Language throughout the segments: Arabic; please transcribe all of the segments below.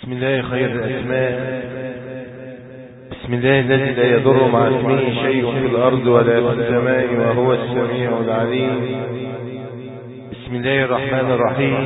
بسم الله خير الأسماء. بسم الله الذي لا يضر مع اسمه شيء في الأرض ولا في السماء وهو السميع العليم. بسم الله الرحمن الرحيم.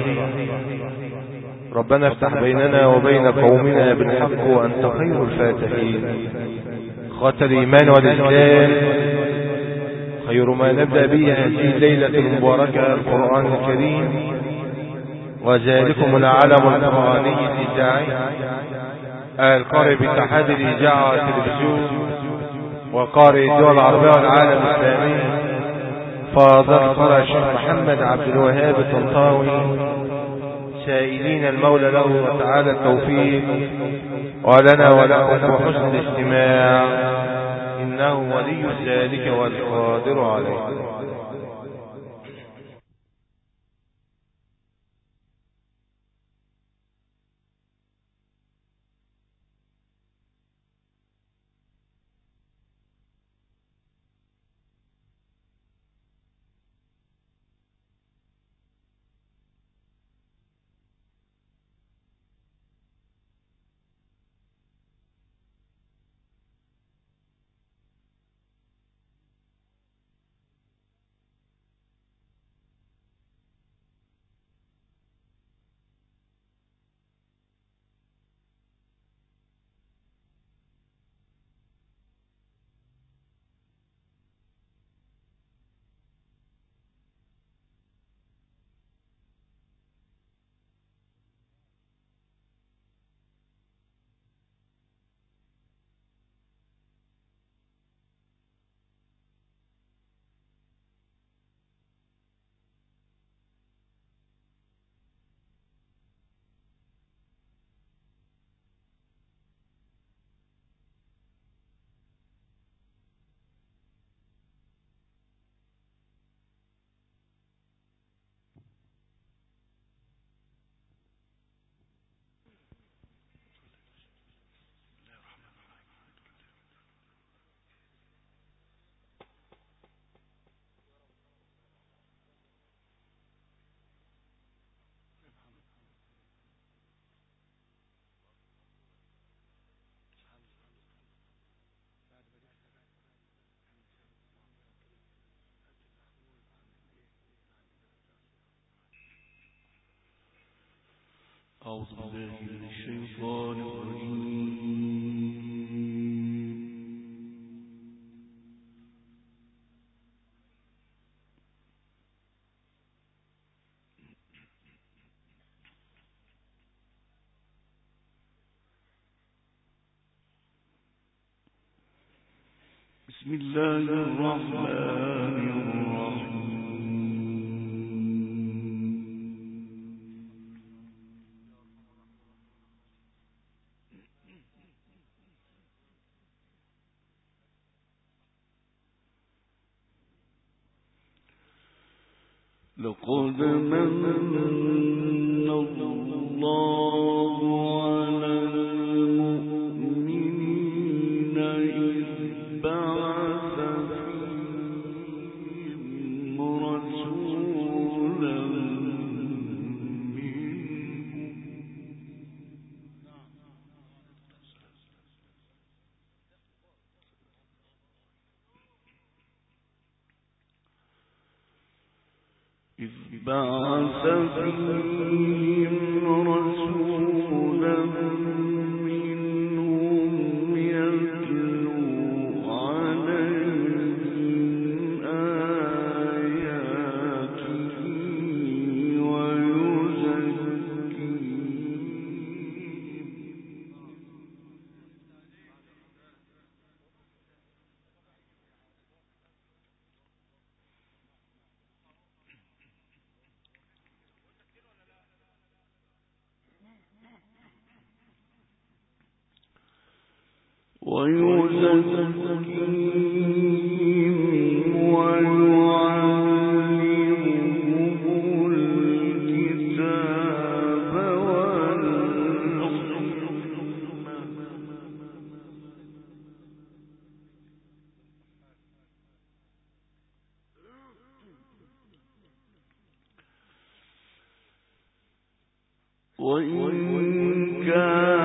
ربنا افتح بيننا وبين قومنا بالحق وأنت خير الفاتحين. خاتم الإيمان والإسلام خير ما نبدأ به هذه الليلة المباركة القرآن الكريم، وذلكم العلم القرآني الإذاعي القارئ باتحاد الإذاعة والتلفزيون وقارئ الدول العربية والعالم الإسلامي فاضل قارئ الشيخ محمد عبد الوهاب الطنطاوي، سائلين المولى له وتعالى التوفيق ولنا ولكم وحسن الاستماع، إنه ولي ذلك والقادر عليه. أعوذ بالله من الشيطان الرجيم. بسم الله الرحمن الرحيم. لقد من الله على المؤمنين إذ بعث فيهم رسولا منهم يتلو عليهم آياته ويزكيهم ويعلمهم الكتاب والحكمة وإن كان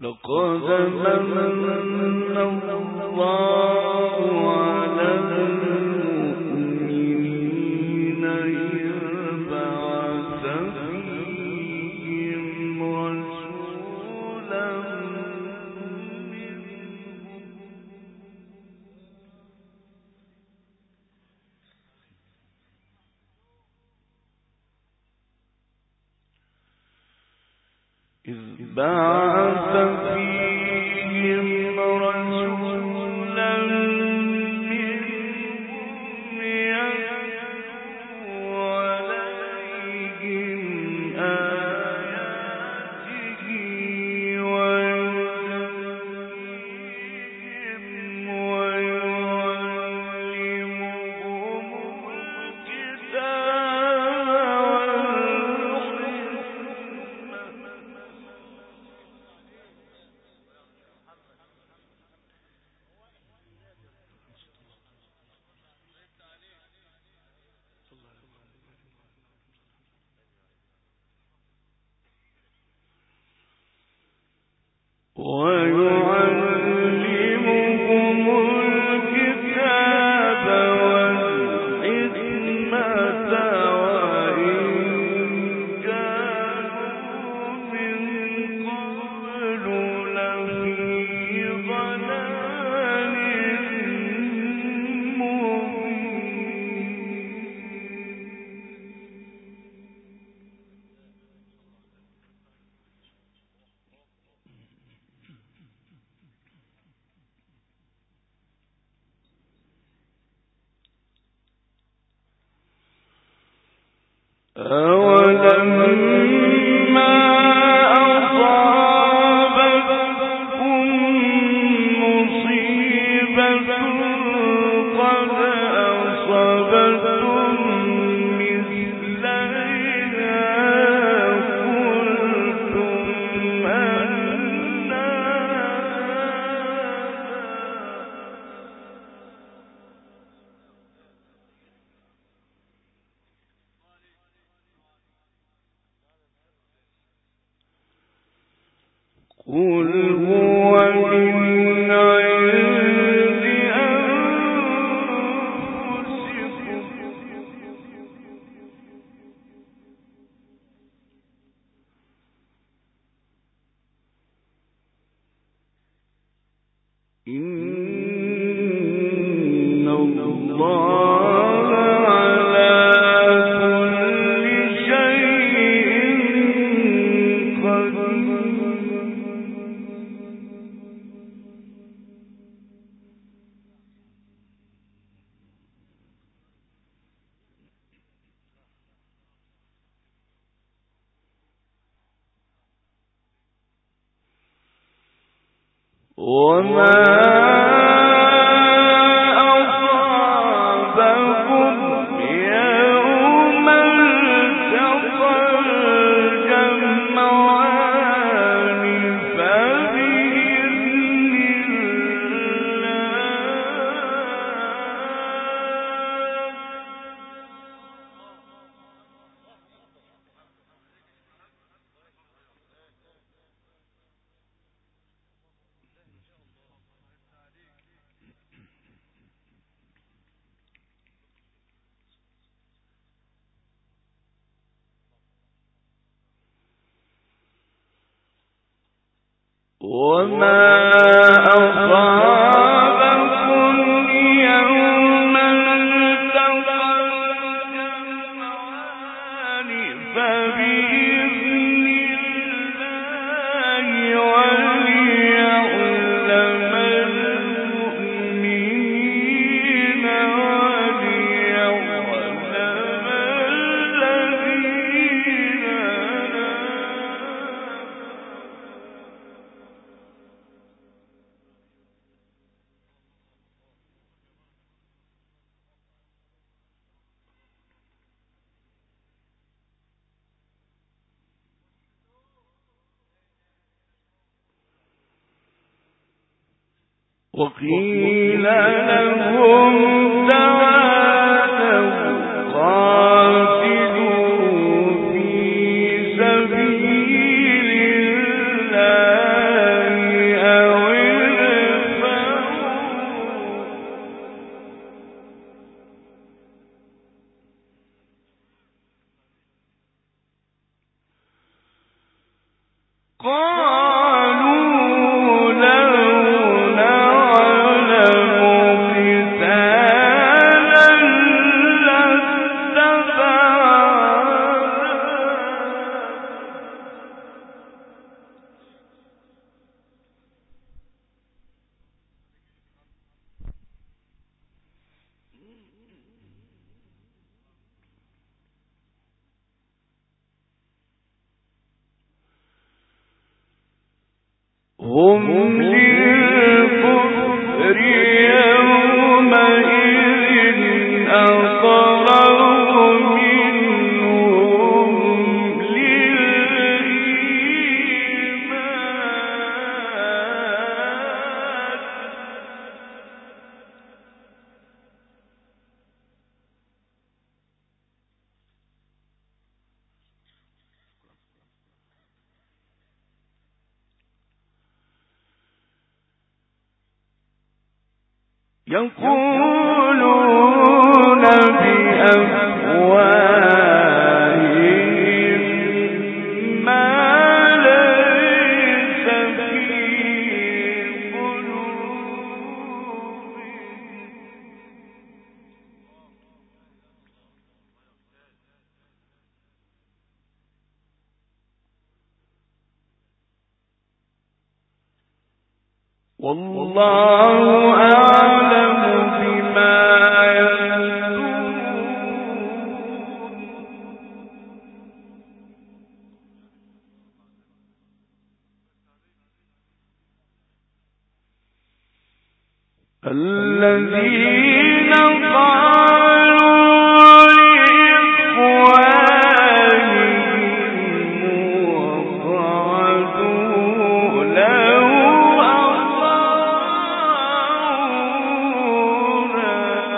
لقد من الله على المؤمنين إذ بعث فيهم رسولا منهم يتلو عليهم آياته ويزكيهم ويعلمهم الكتاب والحكمة وإن كانوا من قبل لفي ضلال أولما أصابتكم مصيبة قد أصبتم مثليها قلتم أن قل هو من عند أنفسكم إن الله على كل شيء قدير وما أصابكم يوم التقى الجمعان فبإذن وما أصابكم يوم التقى الجمعان فبإذن الله وليعلم المؤمنين وليعلم الذين وقيل لهم تعالوا قاتلوا في سبيل الله هم للكفر يومئذ أقرب منهم للإيمان يقولون بأفواههم ما ليس في قلوبهم والله أعلم بما يكتمون الذين قالوا لإخوانهم وقعدوا لو أطاعونا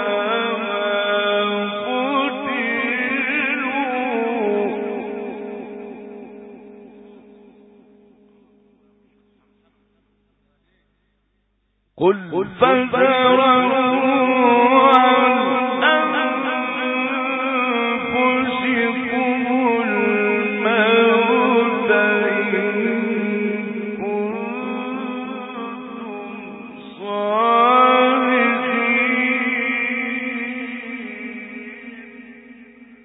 ما قتلوا قل فذروا عن أنفسكم الموت إن كنتم صادقين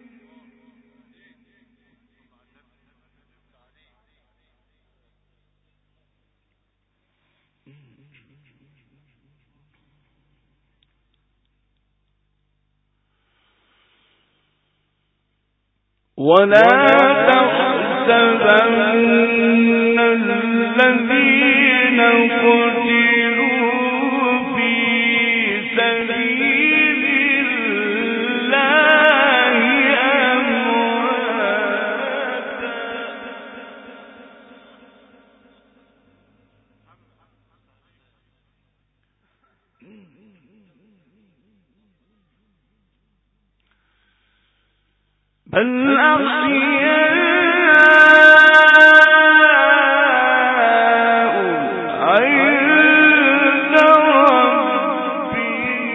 ولا تحسبن الذين قتلوا في سبيل الله أمواتا بل أحياء عند ربهم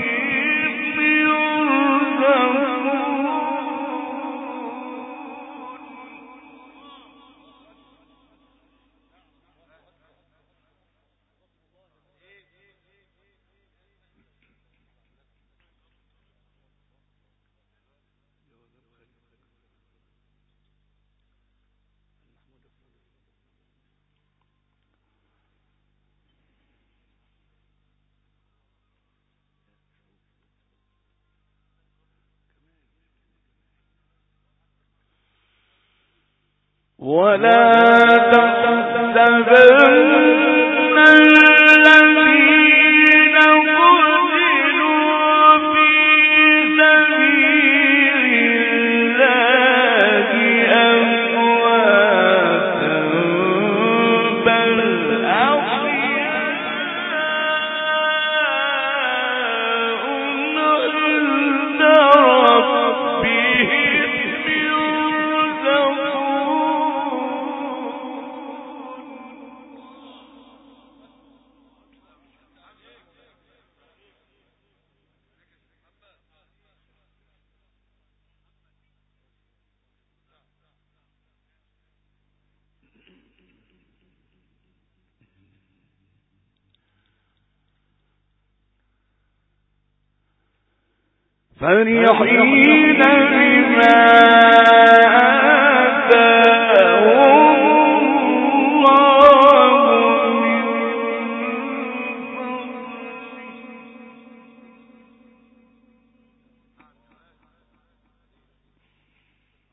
ولا تحسبن الذين قتلوا في سبيل الله أمواتا بل أحياء عند ربهم فرحين بما آتاهم الله من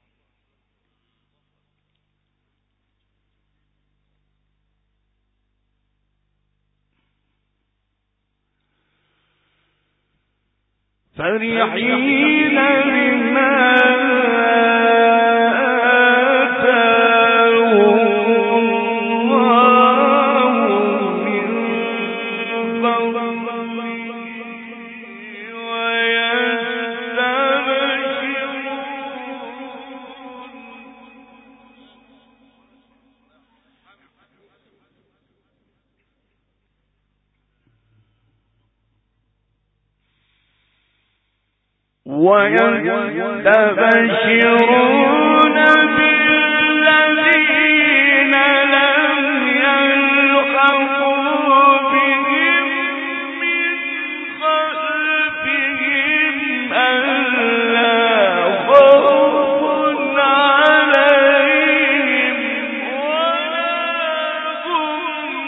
فضله فرحين بما ويستبشرون بالذين لم يلحقوا بهم من خلفهم ألا خوف عليهم ولا هم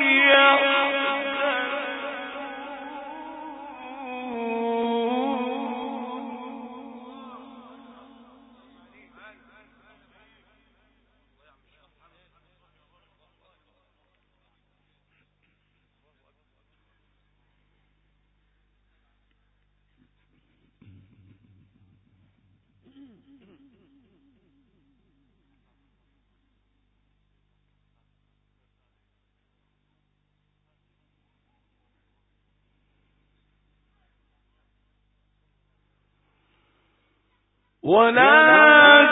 ولا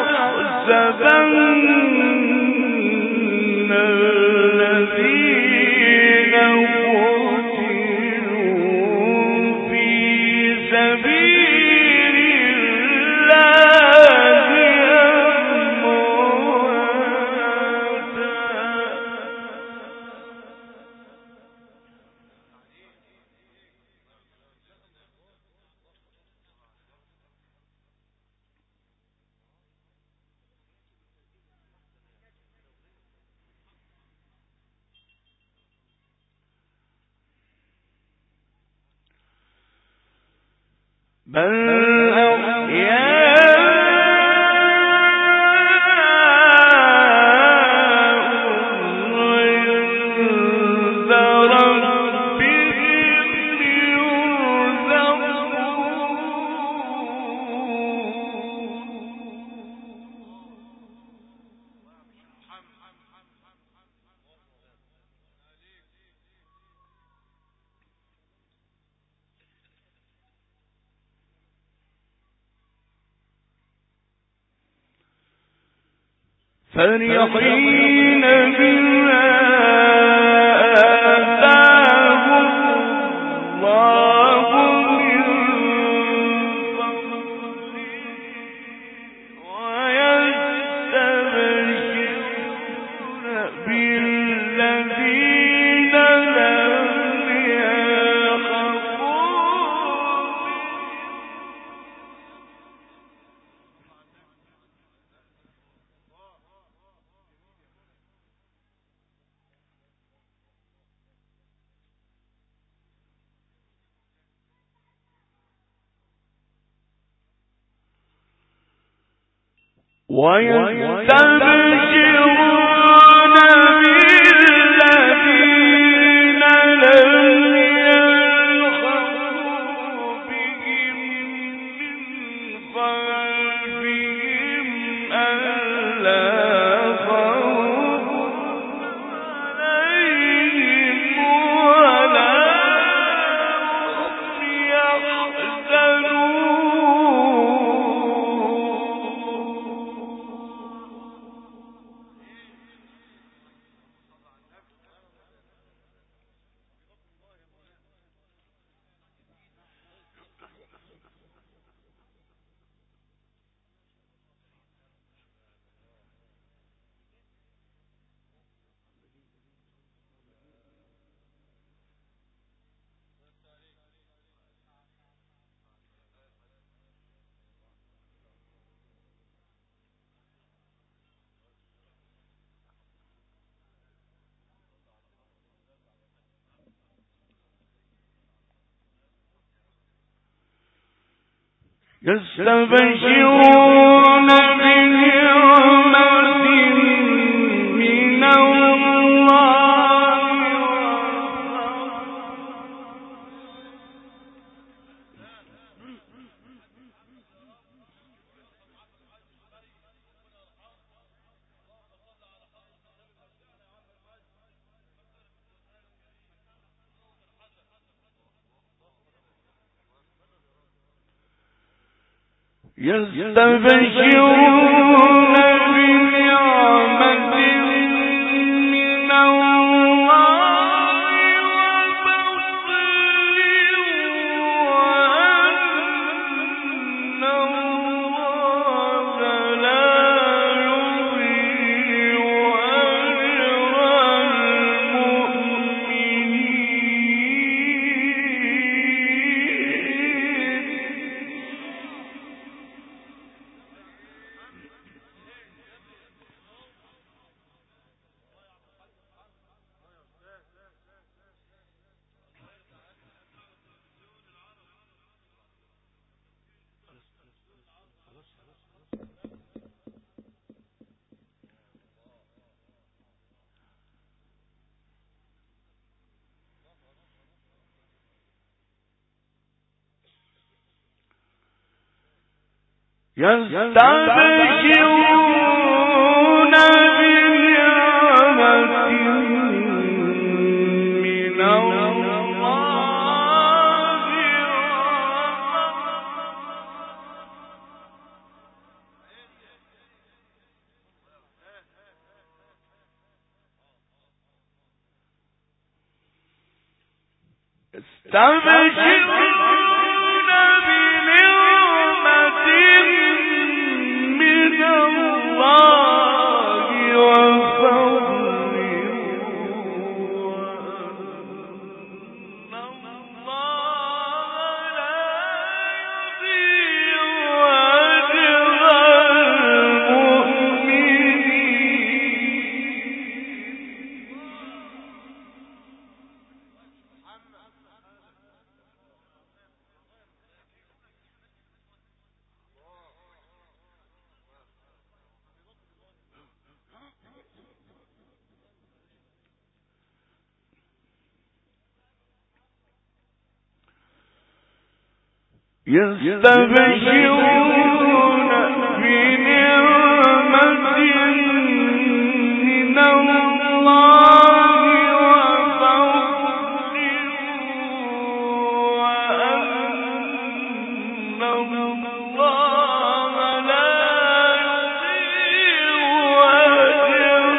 تحسبن الذين قتلوا في سبيل الله بل فرحين بما آتاهم الله من فضله ويستبشرون بالذين لم يلحقوا ويستبشرون بالذين لم يلحقوا بهم من خلفهم ألا خوف عليهم ولا هم يحزنون يستبشرون بنعمة من الله يستبشرون بنعمة من الله وفضل وأن الله لا يضيع أجر يستبشرون بنعمة من الله يستبشرون بنعمة من الله وفضل وأن الله لا يضيع أجر يستبشرون بنعمة من الله وفضل وأن الله لا يضيع أجر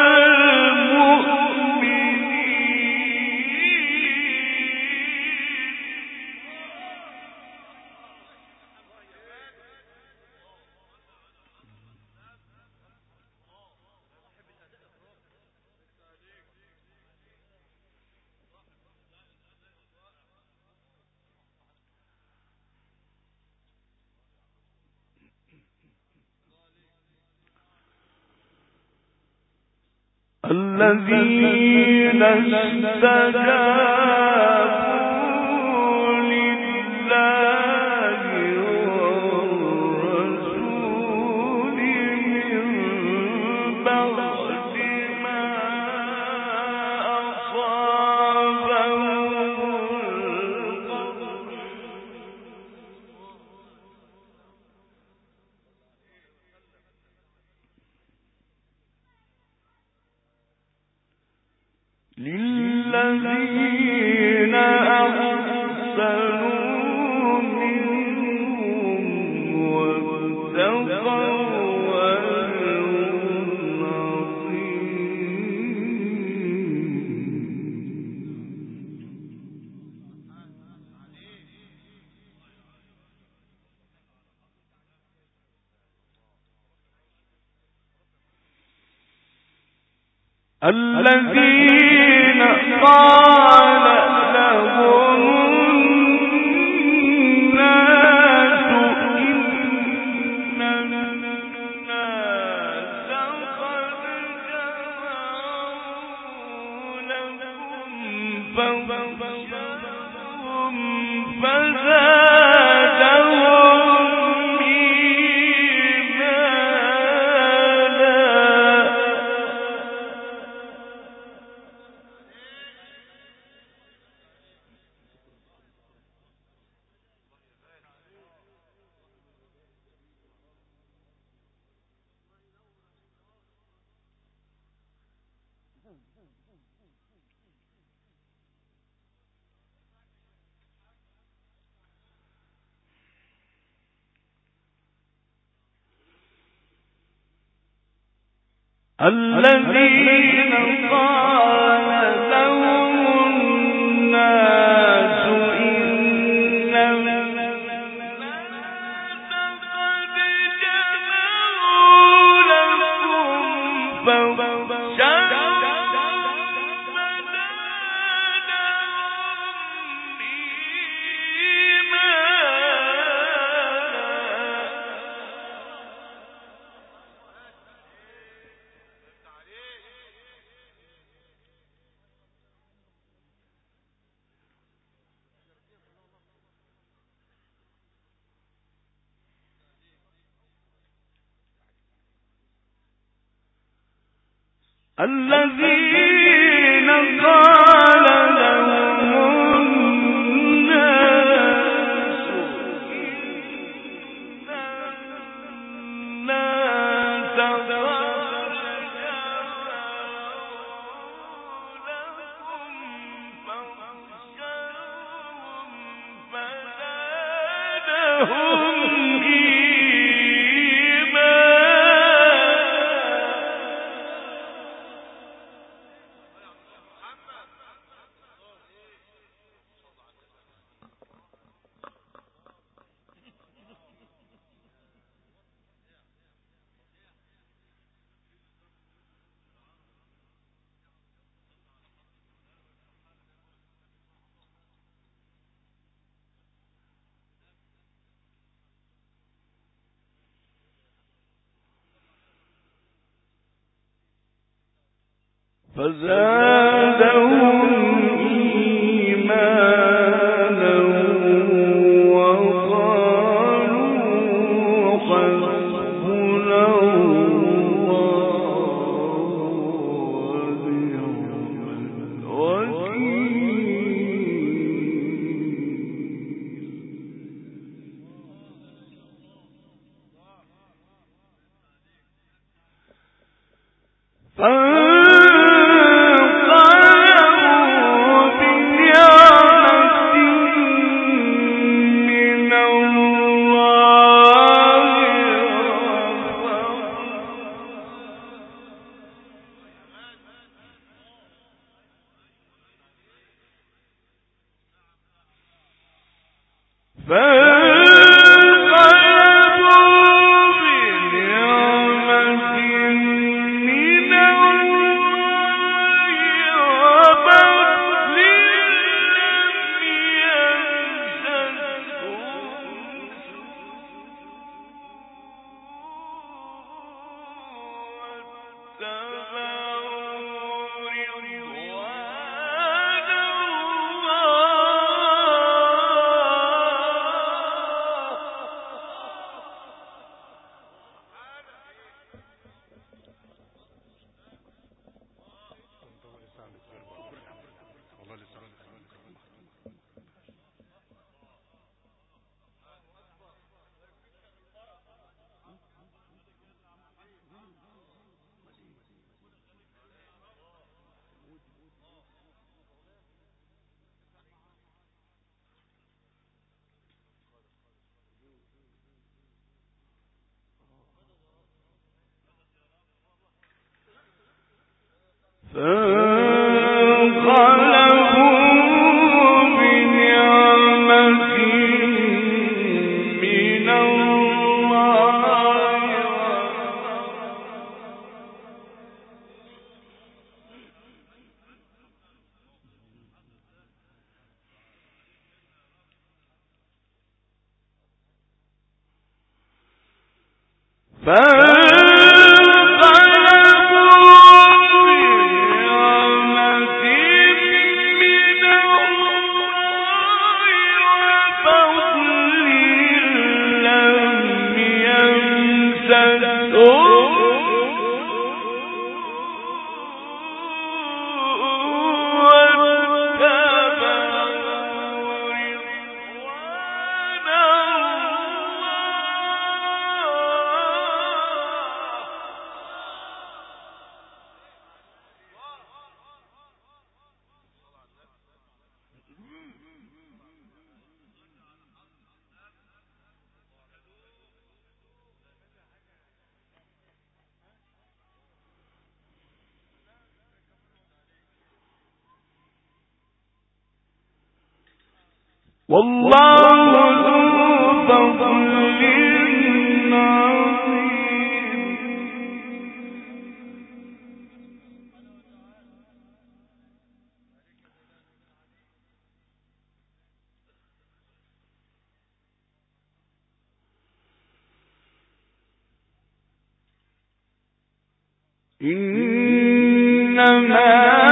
الذين استجابوا لله والرسول من بعد ما أصابهم القرح للذين أحسنوا منهم واتقوا أجر عظيم. الذين قال لهم الناس إن الناس قد جمعوا لكم فاخشوهم فزادهم الذين قال لهم الناس إن الناس قد جمعوا لكم فاخشوهم فزادهم الذين قال لهم الناس إن الناس قد جمعوا لكم فاخشوهم فزادهم فزادهم إيمانا وقالوا حسبنا الله ونعم الوكيل. والله ذو فضل عظيم. إنما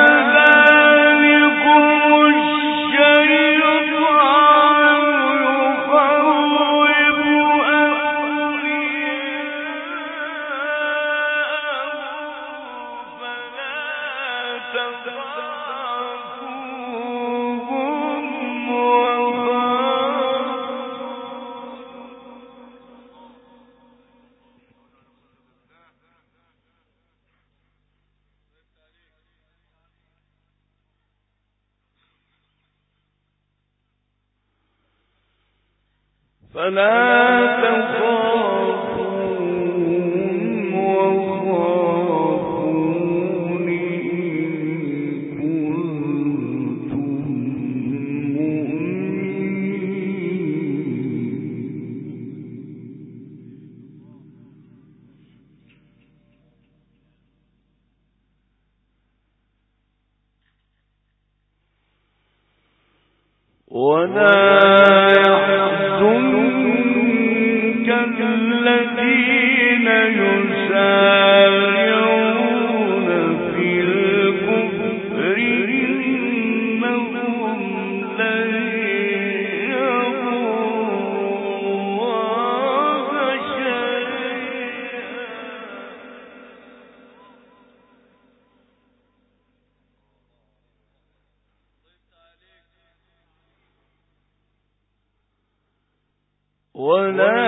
فلا تخافون وخافون إن كنتم مؤمنين. ولا الذين يسارعون في الكفر إنهم لن يضروا الله شيئا ولا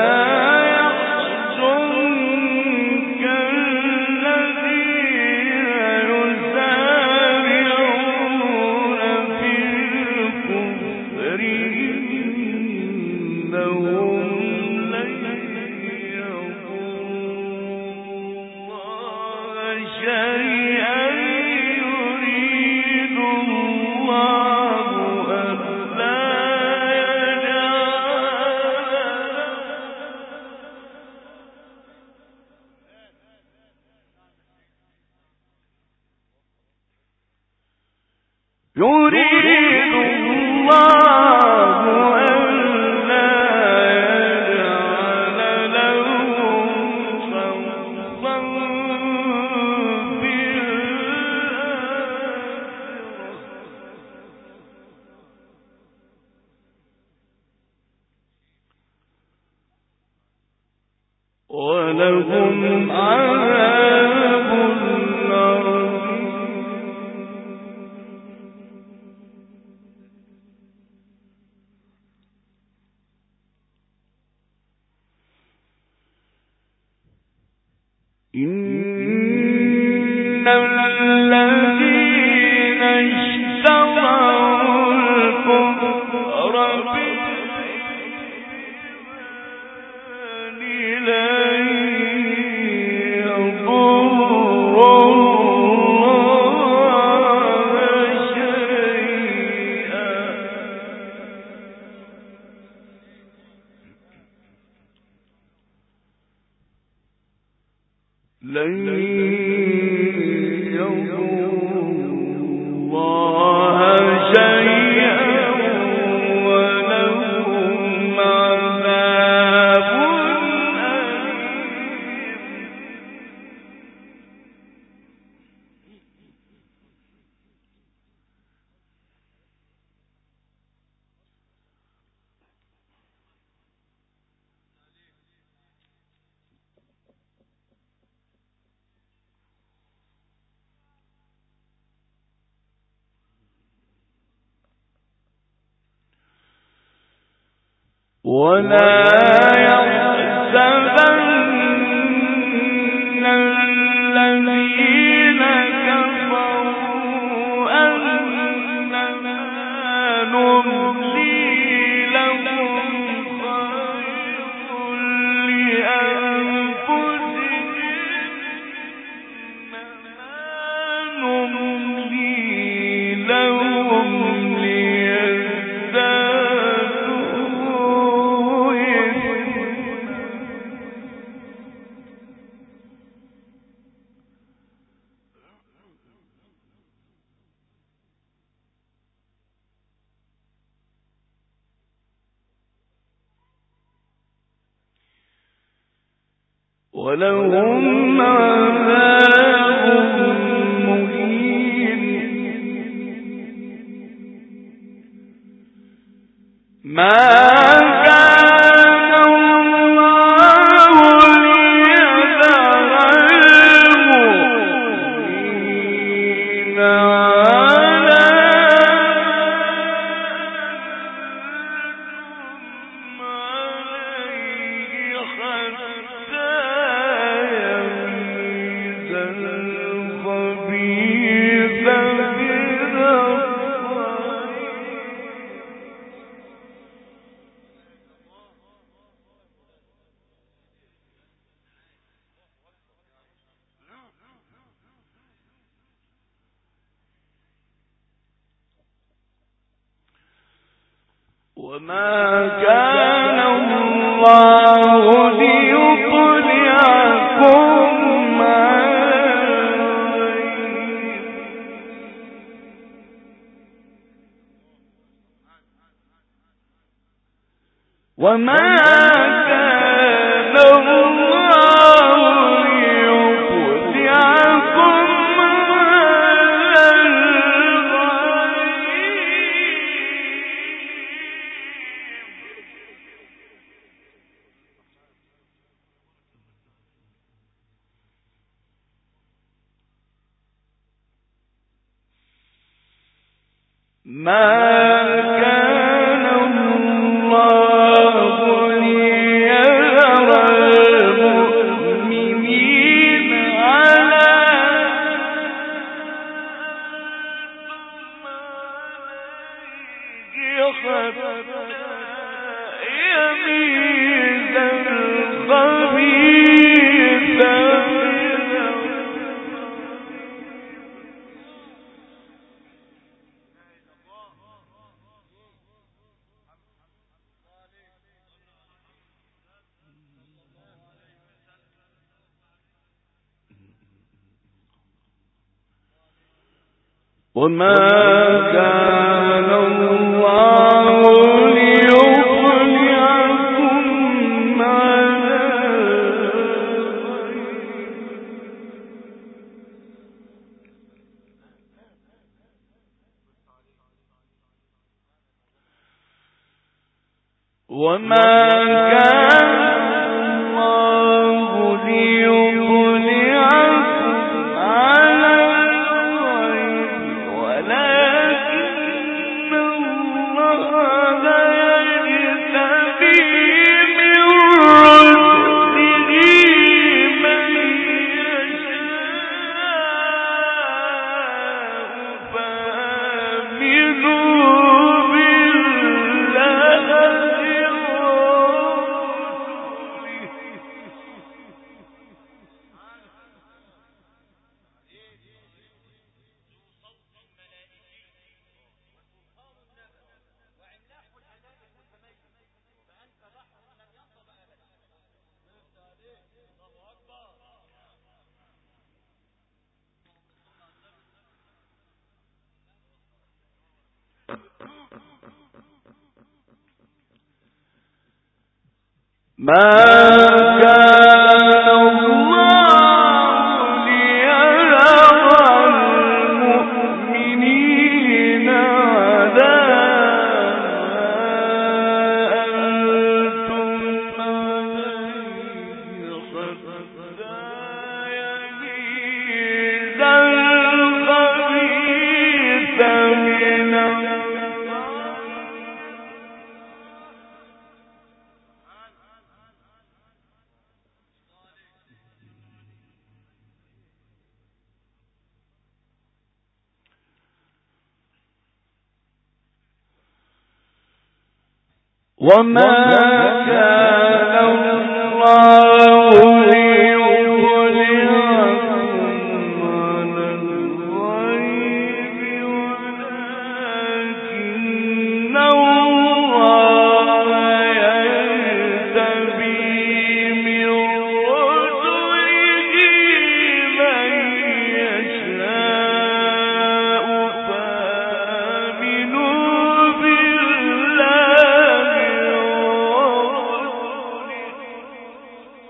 يريد الله ألا يجعل لهم سلطا في الآخرة ولهم عذاب عظيم. إن الذين اشتروا الكفر بالإيمان لن يضروا الله شيئا لن يضروا الله شيئا ولهم عذاب أليم. ولا يحسبن الذين كفروا أنما نملي لهم خير لأنفسهم إنما نملي لهم ليزدادوا ولهم عذاب مهين ما وما كان الله ليطلعكم على الغيب وما كان الله ليطلعكم ما كان الله ليذر المؤمنين على حتى يميز الخبيث وما كان الله ليطلعكم على وما كان الله ليطلعكم على ما كان الله ليذر المؤمنين على أنتم عليه حتى يميز الخبيث من وما كان الله ليطلعكم على الغيب ولكن الله يجتبي من رسله من يشاء فآمنوا بالله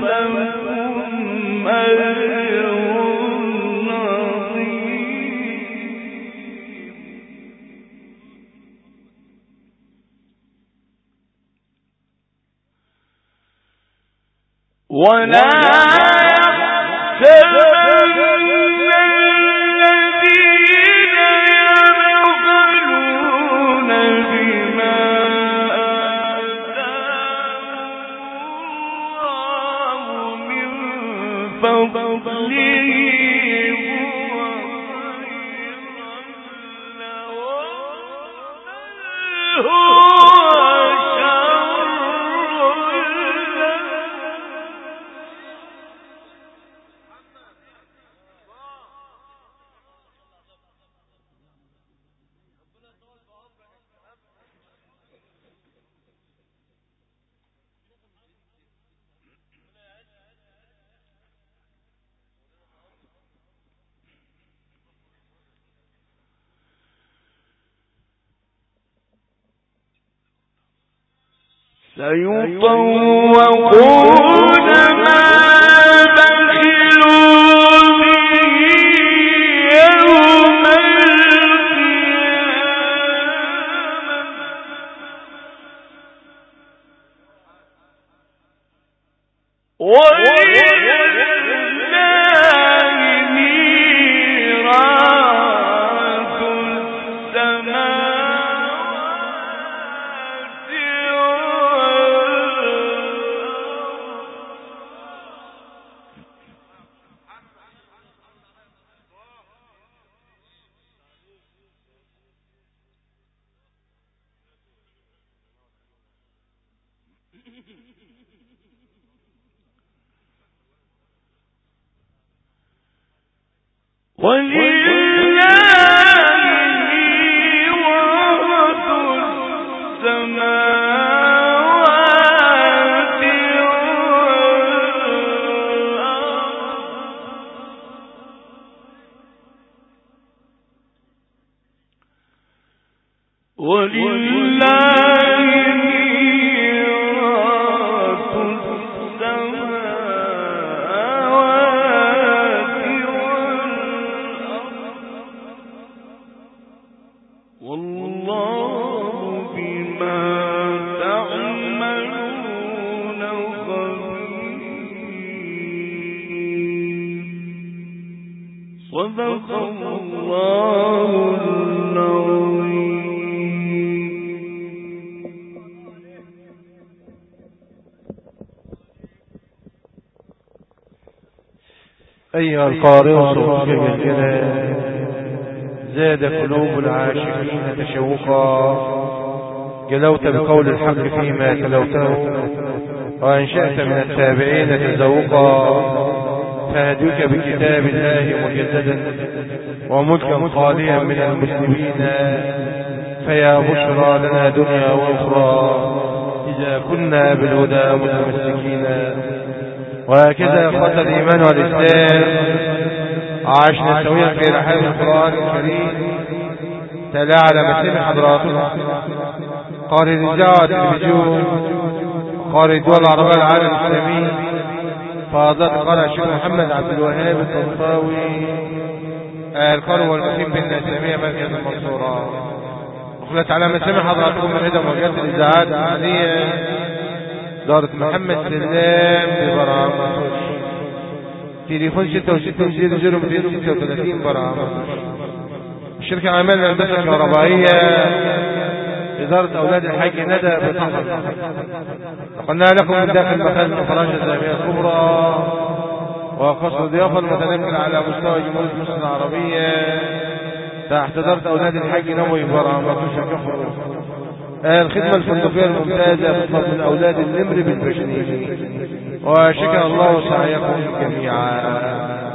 فلهم أجر عظيم ولا سيطوقون ما بخلوا به يوم القيامة ولله ميراث السماوات صدق الله العظيم. أيها القارئ صوتك جلجلا زاد قلوب العاشقين تشوقا، جلوت بقول الحق فيما تلوته، وأنشأت من التابعين تزوقا، فهديك بكتاب الله مجددا وملكا خاليا من المسلمين، فيا بشرى لنا دنيا وأخرى إذا كنا بالهدى متمسكين. وهكذا أخوة الإيمان والإسلام عاشنا سويا في رحاب القرآن الكريم، تلا على مسلم حضراتكم قارئ الإذاعة والتلفزيون، قارئ الدول العربية العالم الإسلامي، فاضل قارئ الشيخ محمد عبد الوهاب الطنطاوي، القارئ والمقيم بالناسمية مركز المنصورة. وخلت على مسلم حضراتكم من هدى موجات الإذاعات العالية دارة محمد سلام ببرامج، تليفون 6600 برامج. الشركة عمال الهندسة الكهربائية، إدارة أولاد الحاج ندى بطحن. نقلنا لكم من داخل مخازن الفراش الزامية الكبرى وقصر ضيافة المتنقل على مستوى جمهورية مصر العربية تحت إدارة أولاد الحاج نووي برامج كفر. الخدمة الفندقية الممتازة تطلب من أولاد النمر بالبشرين، وشكر الله سعيكم جميعا.